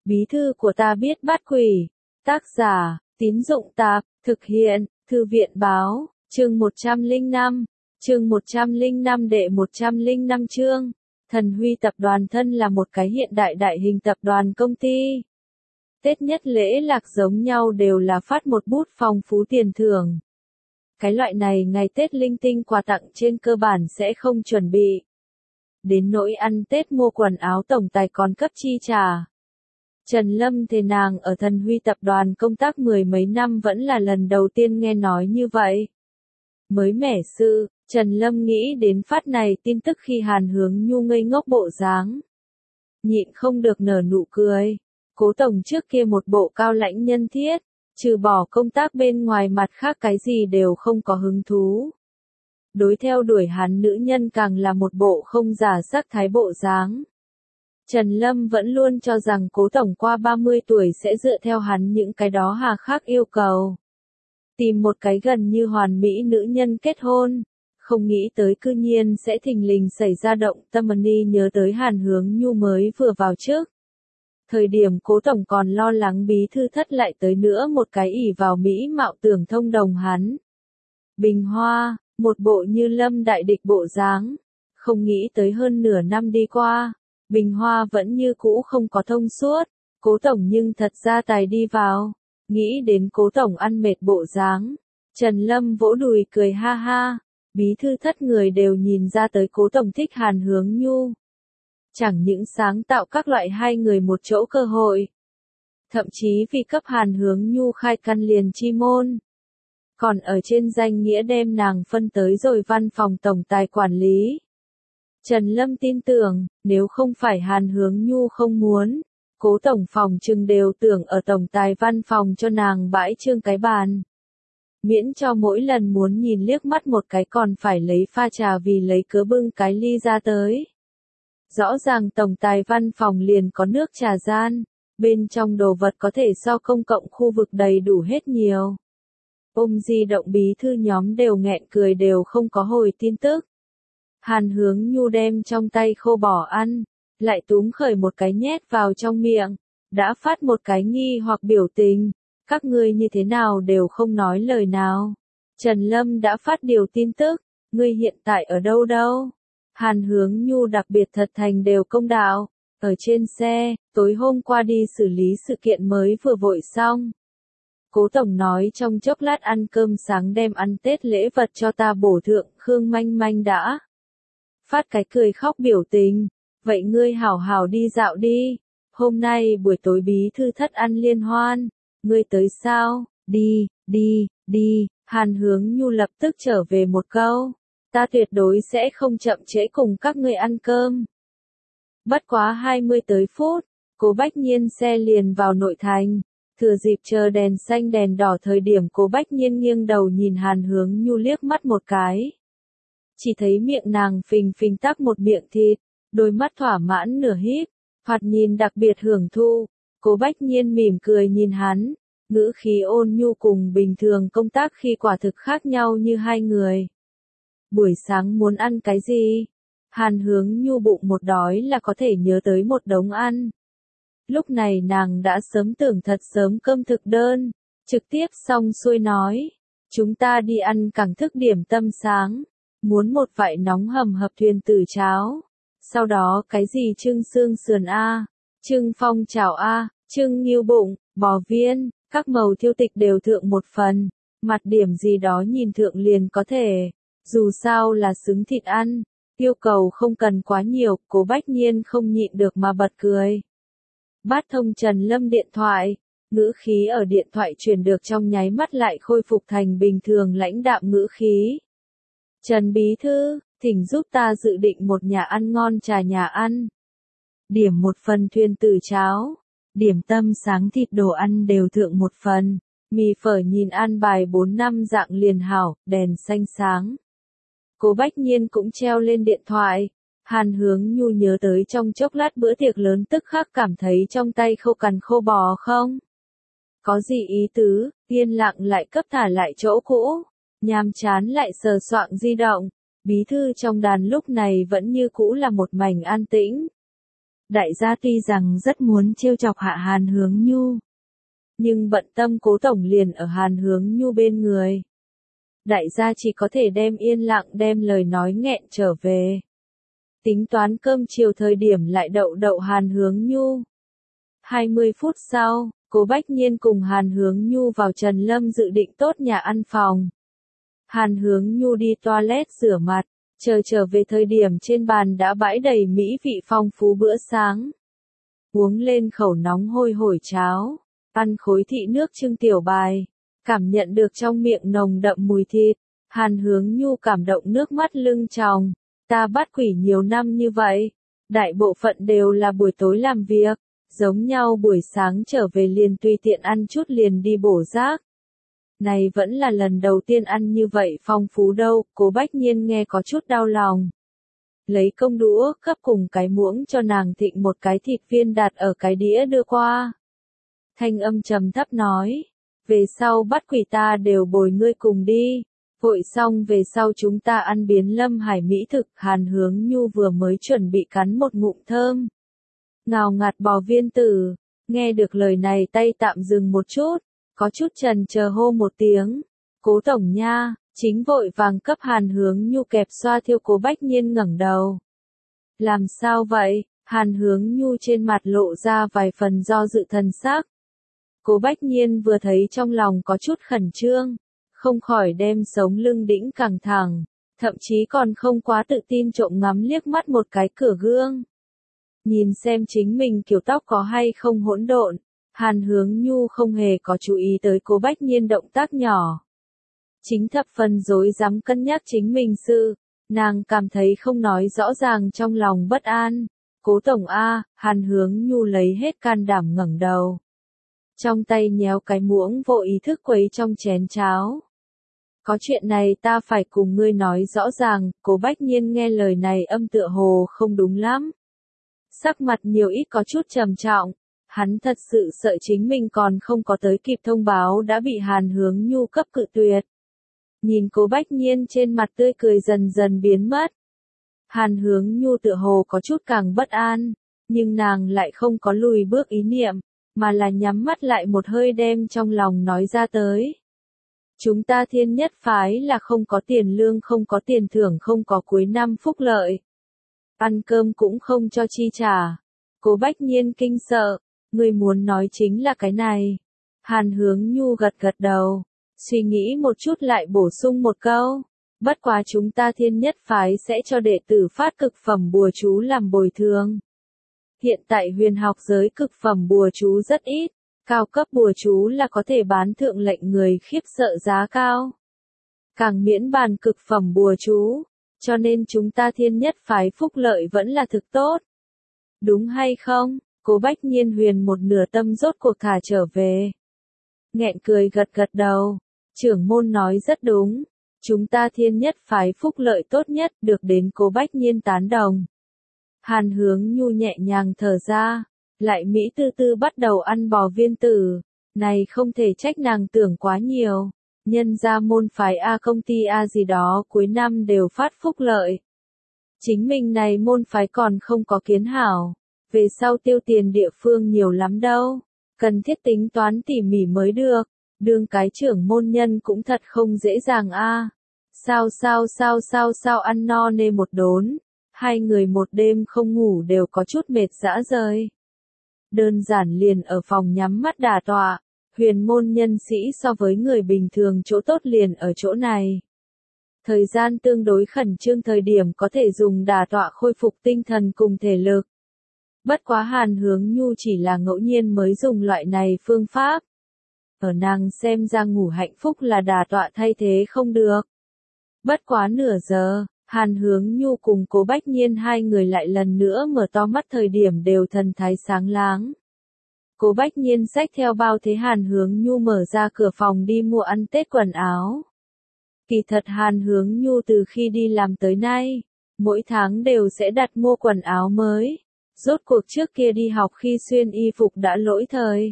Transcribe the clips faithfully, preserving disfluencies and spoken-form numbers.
Bí thư của ta biết bắt quỷ. Tác giả, Tín Dụng Tạp, thực hiện, Thư viện Báo, chương một trăm lẻ năm, chương một trăm lẻ năm đệ một trăm lẻ năm chương. Thần Huy tập đoàn thân là một cái hiện đại đại hình tập đoàn công ty. Tết nhất lễ lạc giống nhau đều là phát một bút phong phú tiền thưởng. Cái loại này ngày Tết linh tinh quà tặng trên cơ bản sẽ không chuẩn bị. Đến nỗi ăn Tết mua quần áo tổng tài còn cấp chi trả. Trần Lâm thề nàng ở Thần Huy tập đoàn công tác mười mấy năm vẫn là lần đầu tiên nghe nói như vậy. Mới mẻ sự, Trần Lâm nghĩ đến phát này tin tức khi Hàn Hướng Nhu ngây ngốc bộ dáng. Nhịn không được nở nụ cười. Cố tổng trước kia một bộ cao lãnh nhân thiết, trừ bỏ công tác bên ngoài mặt khác cái gì đều không có hứng thú. Đối theo đuổi hắn nữ nhân càng là một bộ không giả sắc thái bộ dáng. Trần Lâm vẫn luôn cho rằng cố tổng qua ba mươi tuổi sẽ dựa theo hắn những cái đó hà khắc yêu cầu. Tìm một cái gần như hoàn mỹ nữ nhân kết hôn, không nghĩ tới cư nhiên sẽ thình lình xảy ra động tâm ni nhớ tới Hàn Hướng Nhu mới vừa vào trước. Thời điểm cố tổng còn lo lắng bí thư thất lại tới nữa một cái ỷ vào Mỹ mạo tưởng thông đồng hắn. Bình Hoa, một bộ như lâm đại địch bộ dáng, không nghĩ tới hơn nửa năm đi qua, Bình Hoa vẫn như cũ không có thông suốt, cố tổng nhưng thật ra tài đi vào, nghĩ đến cố tổng ăn mệt bộ dáng, Trần Lâm vỗ đùi cười ha ha, bí thư thất người đều nhìn ra tới cố tổng thích Hàn Hướng Nhu. Chẳng những sáng tạo các loại hai người một chỗ cơ hội. Thậm chí vì cấp Hàn Hướng Nhu khai căn liền chi môn. Còn ở trên danh nghĩa đem nàng phân tới rồi văn phòng tổng tài quản lý. Trần Lâm tin tưởng, nếu không phải Hàn Hướng Nhu không muốn, cố tổng phòng chừng đều tưởng ở tổng tài văn phòng cho nàng bãi trương cái bàn. Miễn cho mỗi lần muốn nhìn liếc mắt một cái còn phải lấy pha trà vì lấy cớ bưng cái ly ra tới. Rõ ràng tổng tài văn phòng liền có nước trà gian, bên trong đồ vật có thể so công cộng khu vực đầy đủ hết nhiều. Ôm di động bí thư nhóm đều nghẹn cười đều không có hồi tin tức. Hàn Hướng Nhu đem trong tay khô bỏ ăn, lại túm khởi một cái nhét vào trong miệng, đã phát một cái nghi hoặc biểu tình, các ngươi như thế nào đều không nói lời nào. Trần Lâm đã phát điều tin tức, ngươi hiện tại ở đâu đâu? Hàn Hướng Nhu đặc biệt thật thành đều công đạo, ở trên xe, tối hôm qua đi xử lý sự kiện mới vừa vội xong. Cố tổng nói trong chốc lát ăn cơm sáng đem ăn Tết lễ vật cho ta bổ thượng, Khương Manh Manh đã phát cái cười khóc biểu tình, vậy ngươi hảo hảo đi dạo đi, hôm nay buổi tối bí thư thất ăn liên hoan, ngươi tới sao, đi, đi, đi, Hàn Hướng Nhu lập tức trở về một câu. Ta tuyệt đối sẽ không chậm trễ cùng các ngươi ăn cơm. Bất quá hai mươi tới phút, Cố Bách Nhiên xe liền vào nội thành, thừa dịp chờ đèn xanh đèn đỏ thời điểm Cố Bách Nhiên nghiêng đầu nhìn Hàn Hướng Nhu liếc mắt một cái. Chỉ thấy miệng nàng phình phình tắc một miệng thịt, đôi mắt thỏa mãn nửa híp, thoạt nhìn đặc biệt hưởng thụ. Cố Bách Nhiên mỉm cười nhìn hắn, ngữ khí ôn nhu cùng bình thường công tác khi quả thực khác nhau như hai người. Buổi sáng muốn ăn cái gì? Hàn Hướng Nhu bụng một đói là có thể nhớ tới một đống ăn. Lúc này nàng đã sớm tưởng thật sớm cơm thực đơn, trực tiếp xong xuôi nói. Chúng ta đi ăn cảng thức điểm tâm sáng, muốn một vại nóng hầm hập thuyền tử cháo. Sau đó cái gì trưng xương sườn A, trưng phong chảo A, trưng nghiêu bụng, bò viên, các màu thiêu tịch đều thượng một phần, mặt điểm gì đó nhìn thượng liền có thể. Dù sao là xứng thịt ăn, yêu cầu không cần quá nhiều, Cố Bách Nhiên không nhịn được mà bật cười. Bát thông Trần Lâm điện thoại, ngữ khí ở điện thoại truyền được trong nháy mắt lại khôi phục thành bình thường lãnh đạm ngữ khí. Trần Bí Thư, thỉnh giúp ta dự định một nhà ăn ngon trà nhà ăn. Điểm một phần thuyền tử cháo, điểm tâm sáng thịt đồ ăn đều thượng một phần, mì phở nhìn ăn bài bốn năm dạng liền hảo, đèn xanh sáng. Cố Bách Nhiên cũng treo lên điện thoại, Hàn Hướng Nhu nhớ tới trong chốc lát bữa tiệc lớn tức khắc cảm thấy trong tay khô cằn khô bò không? Có gì ý tứ, yên lặng lại cấp thả lại chỗ cũ, nhàm chán lại sờ soạng di động, bí thư trong đàn lúc này vẫn như cũ là một mảnh an tĩnh. Đại gia tuy rằng rất muốn trêu chọc hạ Hàn Hướng Nhu, nhưng bận tâm Cố tổng liền ở Hàn Hướng Nhu bên người. Đại gia chỉ có thể đem yên lặng đem lời nói nghẹn trở về. Tính toán cơm chiều thời điểm lại đậu đậu Hàn Hướng Nhu. hai mươi phút sau, Cố Bách Nhiên cùng Hàn Hướng Nhu vào Trần Lâm dự định tốt nhà ăn phòng. Hàn Hướng Nhu đi toilet rửa mặt, chờ trở về thời điểm trên bàn đã bãi đầy mỹ vị phong phú bữa sáng. Uống lên khẩu nóng hôi hổi cháo, ăn khối thị nước trưng tiểu bài, cảm nhận được trong miệng nồng đậm mùi thịt, Hàn Hướng Nhu cảm động nước mắt lưng tròng. Ta bắt quỷ nhiều năm như vậy, đại bộ phận đều là buổi tối làm việc, giống nhau buổi sáng trở về liền tùy tiện ăn chút liền đi bổ rác. Này vẫn là lần đầu tiên ăn như vậy phong phú đâu, Cố Bách Nhiên nghe có chút đau lòng. Lấy công đũa, cấp cùng cái muỗng cho nàng thịnh một cái thịt viên đặt ở cái đĩa đưa qua. Thanh âm trầm thấp nói, về sau bắt quỷ ta đều bồi ngươi cùng đi. Vội xong về sau chúng ta ăn biến Lâm Hải mỹ thực. Hàn Hướng Nhu vừa mới chuẩn bị cắn một ngụm thơm. Ngào ngạt bò viên tử, nghe được lời này tay tạm dừng một chút, có chút chần chờ hô một tiếng. Cố tổng nha, chính vội vàng cấp Hàn Hướng Nhu kẹp xoa thiêu. Cố Bách Nhiên ngẩng đầu. Làm sao vậy? Hàn Hướng Nhu trên mặt lộ ra vài phần do dự thần sắc. Cố Bách Nhiên vừa thấy trong lòng có chút khẩn trương, không khỏi đem sống lưng đĩnh căng thẳng, thậm chí còn không quá tự tin trộm ngắm liếc mắt một cái cửa gương. Nhìn xem chính mình kiểu tóc có hay không hỗn độn, Hàn Hướng Nhu không hề có chú ý tới Cố Bách Nhiên động tác nhỏ. Chính thập phần rối rắm cân nhắc chính mình sự, nàng cảm thấy không nói rõ ràng trong lòng bất an. Cố tổng A, Hàn Hướng Nhu lấy hết can đảm ngẩng đầu. Trong tay nhéo cái muỗng vô ý thức quấy trong chén cháo. Có chuyện này ta phải cùng ngươi nói rõ ràng. Cố Bách Nhiên nghe lời này âm tựa hồ không đúng lắm. Sắc mặt nhiều ít có chút trầm trọng. Hắn thật sự sợ chính mình còn không có tới kịp thông báo đã bị Hàn Hướng Nhu cấp cự tuyệt. Nhìn Cố Bách Nhiên trên mặt tươi cười dần dần biến mất. Hàn Hướng Nhu tựa hồ có chút càng bất an, nhưng nàng lại không có lùi bước ý niệm, mà là nhắm mắt lại một hơi đem trong lòng nói ra tới. Chúng ta Thiên Nhất phái là không có tiền lương, không có tiền thưởng, không có cuối năm phúc lợi. Ăn cơm cũng không cho chi trả. Cố Bách Nhiên kinh sợ, người muốn nói chính là cái này. Hàn Hướng Nhu gật gật đầu, suy nghĩ một chút lại bổ sung một câu. Bất quá chúng ta Thiên Nhất phái sẽ cho đệ tử phát cực phẩm bùa chú làm bồi thường. Hiện tại huyền học giới cực phẩm bùa chú rất ít, cao cấp bùa chú là có thể bán thượng lệnh người khiếp sợ giá cao. Càng miễn bàn cực phẩm bùa chú, cho nên chúng ta Thiên Nhất phái phúc lợi vẫn là thực tốt. Đúng hay không? Cố Bách Nhiên huyền một nửa tâm rốt cuộc thả trở về. Nghẹn cười gật gật đầu, trưởng môn nói rất đúng. Chúng ta Thiên Nhất phái phúc lợi tốt nhất, được đến Cố Bách Nhiên tán đồng. Hàn Hướng Nhu nhẹ nhàng thở ra, lại Mỹ tư tư bắt đầu ăn bò viên tử. Này không thể trách nàng tưởng quá nhiều. Nhân ra môn phái A công ty A gì đó cuối năm đều phát phúc lợi. Chính mình này môn phái còn không có kiến hảo. Về sau tiêu tiền địa phương nhiều lắm đâu. Cần thiết tính toán tỉ mỉ mới được. Đương cái trưởng môn nhân cũng thật không dễ dàng a. Sao sao sao sao sao ăn no nê một đốn. Hai người một đêm không ngủ đều có chút mệt dã rời. Đơn giản liền ở phòng nhắm mắt đả tọa. Huyền môn nhân sĩ so với người bình thường chỗ tốt liền ở chỗ này. Thời gian tương đối khẩn trương thời điểm có thể dùng đả tọa khôi phục tinh thần cùng thể lực. Bất quá Hàn Hướng Nhu chỉ là ngẫu nhiên mới dùng loại này phương pháp. Ở nàng xem ra ngủ hạnh phúc là đả tọa thay thế không được. Bất quá nửa giờ, Hàn Hướng Nhu cùng Cố Bách Nhiên hai người lại lần nữa mở to mắt thời điểm đều thần thái sáng láng. Cố Bách Nhiên xách theo bao thế Hàn Hướng Nhu mở ra cửa phòng đi mua ăn Tết quần áo. Kỳ thật Hàn Hướng Nhu từ khi đi làm tới nay, mỗi tháng đều sẽ đặt mua quần áo mới. Rốt cuộc trước kia đi học khi xuyên y phục đã lỗi thời.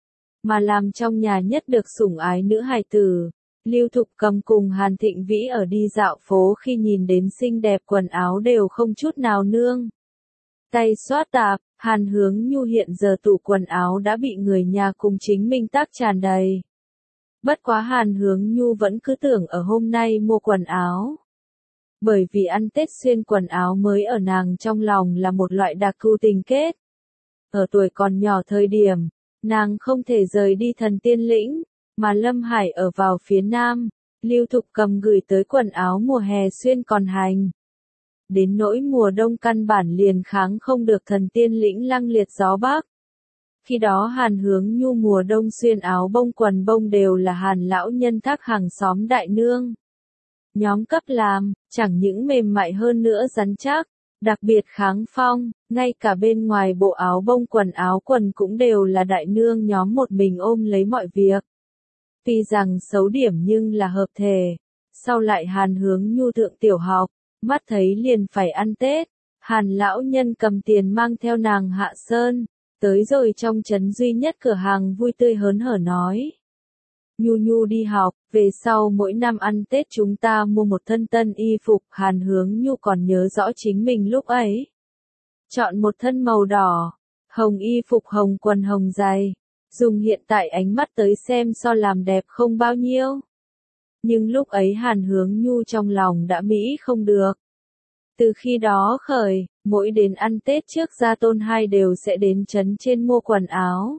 Mà làm trong nhà nhất được sủng ái nữ hài tử. Lưu Thục Cầm cùng Hàn Thịnh Vĩ ở đi dạo phố khi nhìn đến xinh đẹp quần áo đều không chút nào nương Tay xoát tạp, Hàn Hướng Nhu hiện giờ tủ quần áo đã bị người nhà cùng chính mình tác tràn đầy. Bất quá Hàn Hướng Nhu vẫn cứ tưởng ở hôm nay mua quần áo. Bởi vì ăn Tết xuyên quần áo mới ở nàng trong lòng là một loại đặc thù tình kết. Ở tuổi còn nhỏ thời điểm, nàng không thể rời đi Thần Tiên Lĩnh, mà Lâm Hải ở vào phía nam, Lưu Thục Cầm gửi tới quần áo mùa hè xuyên còn hành. Đến nỗi mùa đông căn bản liền kháng không được Thần Tiên Lĩnh lăng liệt gió bắc. Khi đó Hàn Hướng Nhu mùa đông xuyên áo bông quần bông đều là Hàn lão nhân thác hàng xóm đại nương. Nhóm cấp làm, chẳng những mềm mại hơn nữa rắn chắc, đặc biệt kháng phong, ngay cả bên ngoài bộ áo bông quần áo quần cũng đều là đại nương nhóm một mình ôm lấy mọi việc. Tuy rằng xấu điểm nhưng là hợp thể. Sau lại Hàn Hướng Nhu thượng tiểu học, mắt thấy liền phải ăn Tết, Hàn lão nhân cầm tiền mang theo nàng hạ sơn, tới rồi trong trấn duy nhất cửa hàng vui tươi hớn hở nói. Nhu Nhu đi học, về sau mỗi năm ăn Tết chúng ta mua một thân tân y phục. Hàn Hướng Nhu còn nhớ rõ chính mình lúc ấy. Chọn một thân màu đỏ, hồng y phục hồng quần hồng giày, dùng hiện tại ánh mắt tới xem so làm đẹp không bao nhiêu. Nhưng lúc ấy Hàn Hướng Nhu trong lòng đã mỹ không được. Từ khi đó khởi, mỗi đến ăn Tết trước gia tôn hai đều sẽ đến trấn trên mua quần áo.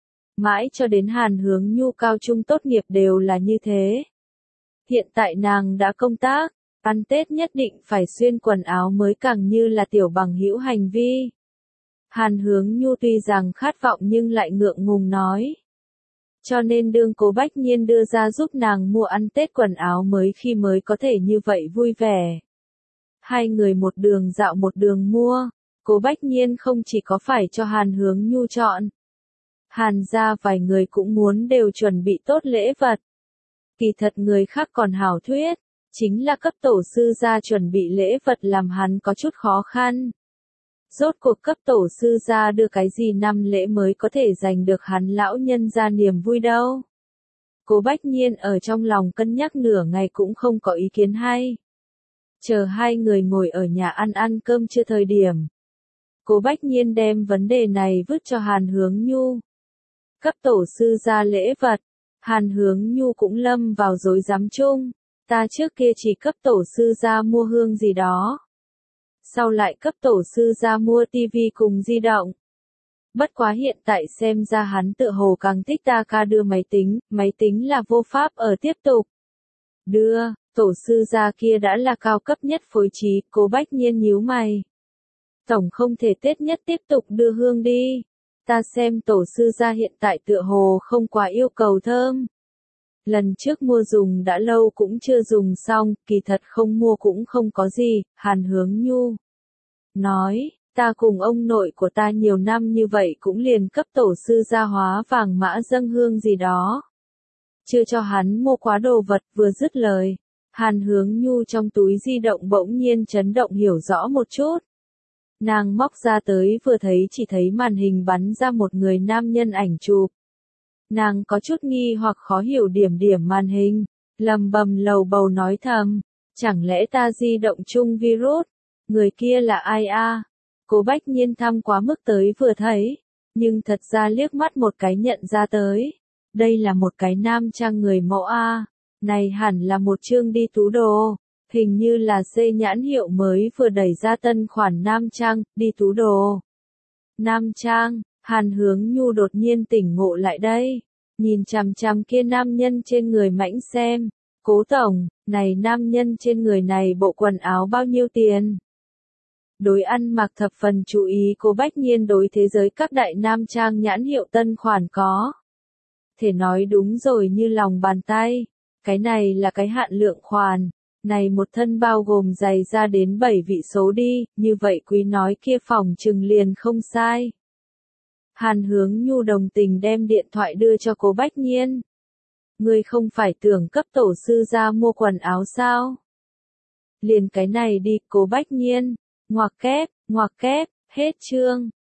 Mãi cho đến Hàn Hướng Nhu cao trung tốt nghiệp đều là như thế. Hiện tại nàng đã công tác, ăn Tết nhất định phải xuyên quần áo mới càng như là tiểu bằng hữu hành vi. Hàn Hướng Nhu tuy rằng khát vọng nhưng lại ngượng ngùng nói. Cho nên đương Cố Bách Nhiên đưa ra giúp nàng mua ăn Tết quần áo mới khi mới có thể như vậy vui vẻ. Hai người một đường dạo một đường mua, Cố Bách Nhiên không chỉ có phải cho Hàn Hướng Nhu chọn. Hàn gia vài người cũng muốn đều chuẩn bị tốt lễ vật. Kỳ thật người khác còn hảo thuyết, chính là cấp tổ sư gia chuẩn bị lễ vật làm hắn có chút khó khăn. Rốt cuộc cấp tổ sư gia đưa cái gì năm lễ mới có thể giành được hắn lão nhân gia niềm vui đâu. Cố Bách Nhiên ở trong lòng cân nhắc nửa ngày cũng không có ý kiến hay. Chờ hai người ngồi ở nhà ăn ăn cơm trưa thời điểm. Cố Bách Nhiên đem vấn đề này vứt cho Hàn Hướng Nhu. Cấp tổ sư gia lễ vật, Hàn Hướng Nhu cũng lâm vào rối rắm chung. Ta trước kia chỉ cấp tổ sư gia mua hương gì đó. Sau lại cấp tổ sư gia mua tivi cùng di động. Bất quá hiện tại xem ra hắn tự hồ càng thích ta ca đưa máy tính, máy tính là vô pháp ở tiếp tục. Đưa, tổ sư gia kia đã là cao cấp nhất phối trí, Cố Bách Nhiên nhíu mày. Tổng không thể Tết nhất tiếp tục đưa hương đi. Ta xem tổ sư gia hiện tại tựa hồ không quá yêu cầu thơm. Lần trước mua dùng đã lâu cũng chưa dùng xong, kỳ thật không mua cũng không có gì. Hàn Hướng Nhu nói, ta cùng ông nội của ta nhiều năm như vậy cũng liền cấp tổ sư gia hóa vàng mã dâng hương gì đó. Chưa cho hắn mua quá đồ vật. Vừa dứt lời, Hàn Hướng Nhu trong túi di động bỗng nhiên chấn động hiểu rõ một chút. Nàng móc ra tới vừa thấy chỉ thấy màn hình bắn ra một người nam nhân ảnh chụp. Nàng có chút nghi hoặc khó hiểu điểm điểm màn hình, lầm bầm lầu bầu nói thầm, chẳng lẽ ta di động chung virus, người kia là ai a? Cố Bách Nhiên thăm quá mức tới vừa thấy, nhưng thật ra liếc mắt một cái nhận ra tới. Đây là một cái nam trang người mẫu a, này hẳn là một chương đi tú đồ. Hình như là C nhãn hiệu mới vừa đẩy ra tân khoản nam trang, đi tú đồ. Nam trang, Hàn Hướng Nhu đột nhiên tỉnh ngộ lại đây. Nhìn chằm chằm kia nam nhân trên người mãnh xem. Cố tổng, này nam nhân trên người này bộ quần áo bao nhiêu tiền? Đối ăn mặc thập phần chú ý Cố Bách Nhiên đối thế giới các đại nam trang nhãn hiệu tân khoản có. Thể nói đúng rồi như lòng bàn tay. Cái này là cái hạn lượng khoản. Này một thân bao gồm giày ra đến bảy vị số đi, như vậy quý nói kia phòng trừng liền không sai. Hàn Hướng Nhu đồng tình đem điện thoại đưa cho Cố Bách Nhiên. Ngươi không phải tưởng cấp tổ sư ra mua quần áo sao? Liền cái này đi, Cố Bách Nhiên, ngoặc kép, ngoặc kép, hết chương.